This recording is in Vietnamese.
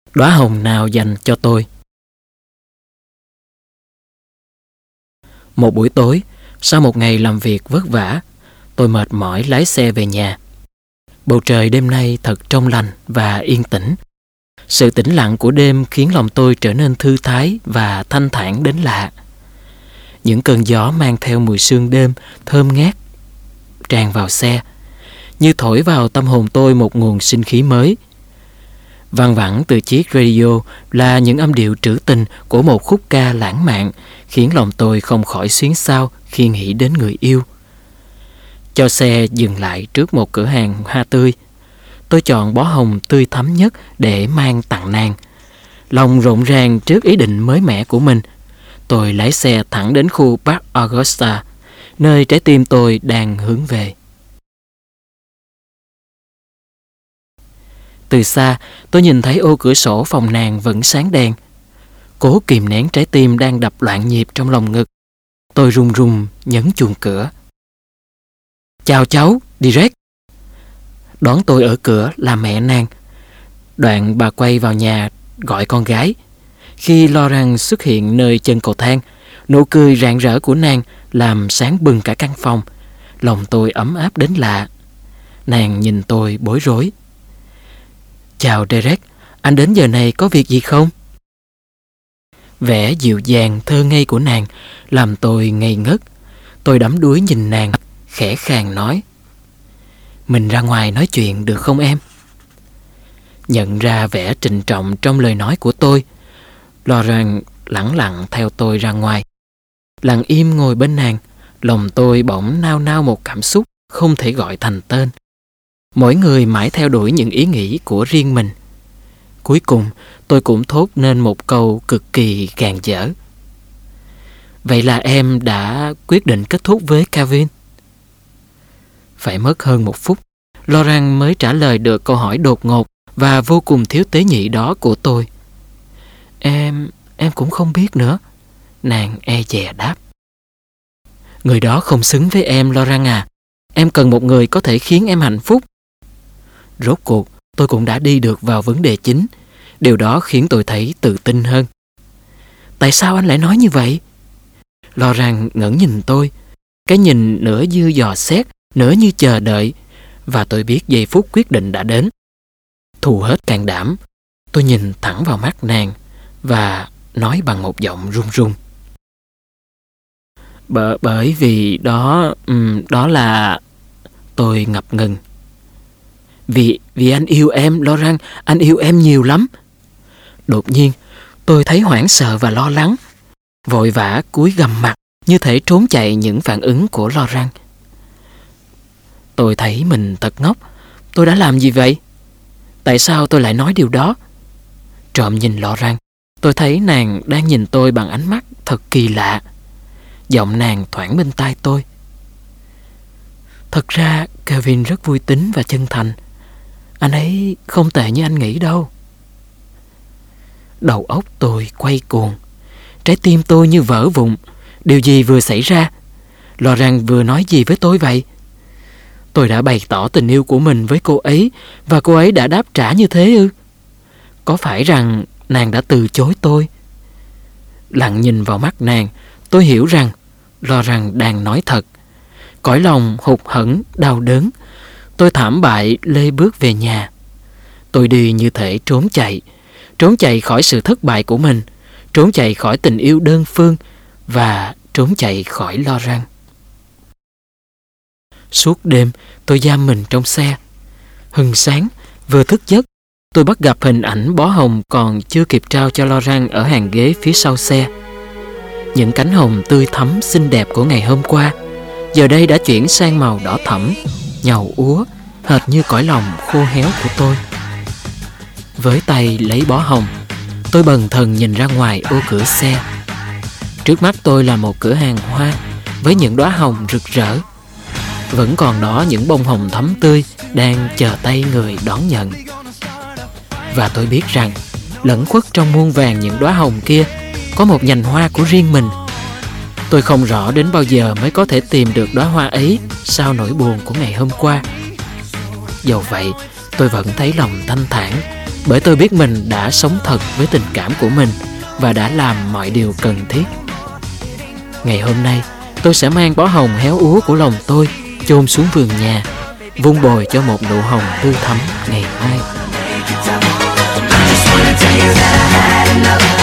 Đóa hồng nào dành cho tôi? Một buổi tối, sau một ngày làm việc vất vả, tôi mệt mỏi lái xe về nhà. Bầu trời đêm nay thật trong lành và yên tĩnh. Sự tĩnh lặng của đêm khiến lòng tôi trở nên thư thái và thanh thản đến lạ. Những cơn gió mang theo mùi sương đêm thơm ngát tràn vào xe, như thổi vào tâm hồn tôi một nguồn sinh khí mới. Văng vẳng từ chiếc radio là những âm điệu trữ tình của một khúc ca lãng mạn, khiến lòng tôi không khỏi xuyến xao khi nghĩ đến người yêu. Cho xe dừng lại trước một cửa hàng hoa tươi. Tôi chọn bó hồng tươi thắm nhất để mang tặng nàng. Lòng rộn ràng trước ý định mới mẻ của mình, tôi lái xe thẳng đến khu Park Augusta, nơi trái tim tôi đang hướng về. Từ xa, tôi nhìn thấy ô cửa sổ phòng nàng vẫn sáng đèn. Cố kìm nén trái tim đang đập loạn nhịp trong lòng ngực, tôi run run nhấn chuông cửa. Chào cháu, Direct. Đón tôi ở cửa là mẹ nàng. Đoạn bà quay vào nhà gọi con gái. Khi Laurent xuất hiện nơi chân cầu thang, nụ cười rạng rỡ của nàng làm sáng bừng cả căn phòng. Lòng tôi ấm áp đến lạ. Nàng nhìn tôi bối rối. Chào Derek, anh đến giờ này có việc gì không? Vẻ dịu dàng thơ ngây của nàng làm tôi ngây ngất. Tôi đắm đuối nhìn nàng, khẽ khàng nói: Mình ra ngoài nói chuyện được không em? Nhận ra vẻ trịnh trọng trong lời nói của tôi, Laurent lẳng lặng theo tôi ra ngoài. Lặng im ngồi bên nàng, lòng tôi bỗng nao nao một cảm xúc không thể gọi thành tên. Mỗi người mãi theo đuổi những ý nghĩ của riêng mình. Cuối cùng tôi cũng thốt nên một câu cực kỳ gàn dở: Vậy là em đã quyết định kết thúc với Kevin? Phải mất hơn một phút, Laurent mới trả lời được câu hỏi đột ngột và vô cùng thiếu tế nhị đó của tôi. Em cũng không biết nữa, nàng e dè đáp. Người đó không xứng với em, Laurent à. Em cần một người có thể khiến em hạnh phúc. Rốt cuộc tôi cũng đã đi được vào vấn đề chính. Điều đó khiến tôi thấy tự tin hơn. Tại sao anh lại nói như vậy? Laurent ngẩng nhìn tôi, cái nhìn nửa như dò xét, nửa như chờ đợi, và tôi biết giây phút quyết định đã đến. Thù hết can đảm, tôi nhìn thẳng vào mắt nàng và nói bằng một giọng run run: Bởi vì đó là... Tôi ngập ngừng. Vì anh yêu em, Laurent, anh yêu em nhiều lắm. Đột nhiên, tôi thấy hoảng sợ và lo lắng. Vội vã cúi gằm mặt, như thể trốn chạy những phản ứng của Laurent. Tôi thấy mình thật ngốc. Tôi đã làm gì vậy? Tại sao tôi lại nói điều đó? Trộm nhìn Laurent, tôi thấy nàng đang nhìn tôi bằng ánh mắt thật kỳ lạ. Giọng nàng thoảng bên tai tôi: Thật ra Kevin rất vui tính và chân thành. Anh ấy không tệ như anh nghĩ đâu. Đầu óc tôi quay cuồng, trái tim tôi như vỡ vụn. Điều gì vừa xảy ra? Laurent vừa nói gì với tôi vậy? Tôi đã bày tỏ tình yêu của mình với cô ấy, và cô ấy đã đáp trả như thế ư? Có phải rằng nàng đã từ chối tôi? Lặng nhìn vào mắt nàng, tôi hiểu rằng Laurent đang nói thật. Cõi lòng hụt hẫng, đau đớn, tôi thảm bại lê bước về nhà. Tôi đi như thể trốn chạy khỏi sự thất bại của mình, trốn chạy khỏi tình yêu đơn phương và trốn chạy khỏi Laurent. Suốt đêm tôi giam mình trong xe. Hừng sáng, vừa thức giấc, tôi bắt gặp hình ảnh bó hồng còn chưa kịp trao cho Laurent ở hàng ghế phía sau xe. Những cánh hồng tươi thắm xinh đẹp của ngày hôm qua giờ đây đã chuyển sang màu đỏ thẫm, nhàu úa, hệt như cõi lòng khô héo của tôi. Với tay lấy bó hồng, tôi bần thần nhìn ra ngoài ô cửa xe. Trước mắt tôi là một cửa hàng hoa với những đóa hồng rực rỡ. Vẫn còn đó những bông hồng thắm tươi đang chờ tay người đón nhận. Và tôi biết rằng lẫn khuất trong muôn vàn những đóa hồng kia có một nhành hoa của riêng mình. Tôi không rõ đến bao giờ mới có thể tìm được đóa hoa ấy sau nỗi buồn của ngày hôm qua. Dẫu vậy, tôi vẫn thấy lòng thanh thản bởi tôi biết mình đã sống thật với tình cảm của mình và đã làm mọi điều cần thiết. Ngày hôm nay, tôi sẽ mang bó hồng héo úa của lòng tôi chôn xuống vườn nhà, vun bồi cho một nụ hồng tươi thắm ngày mai.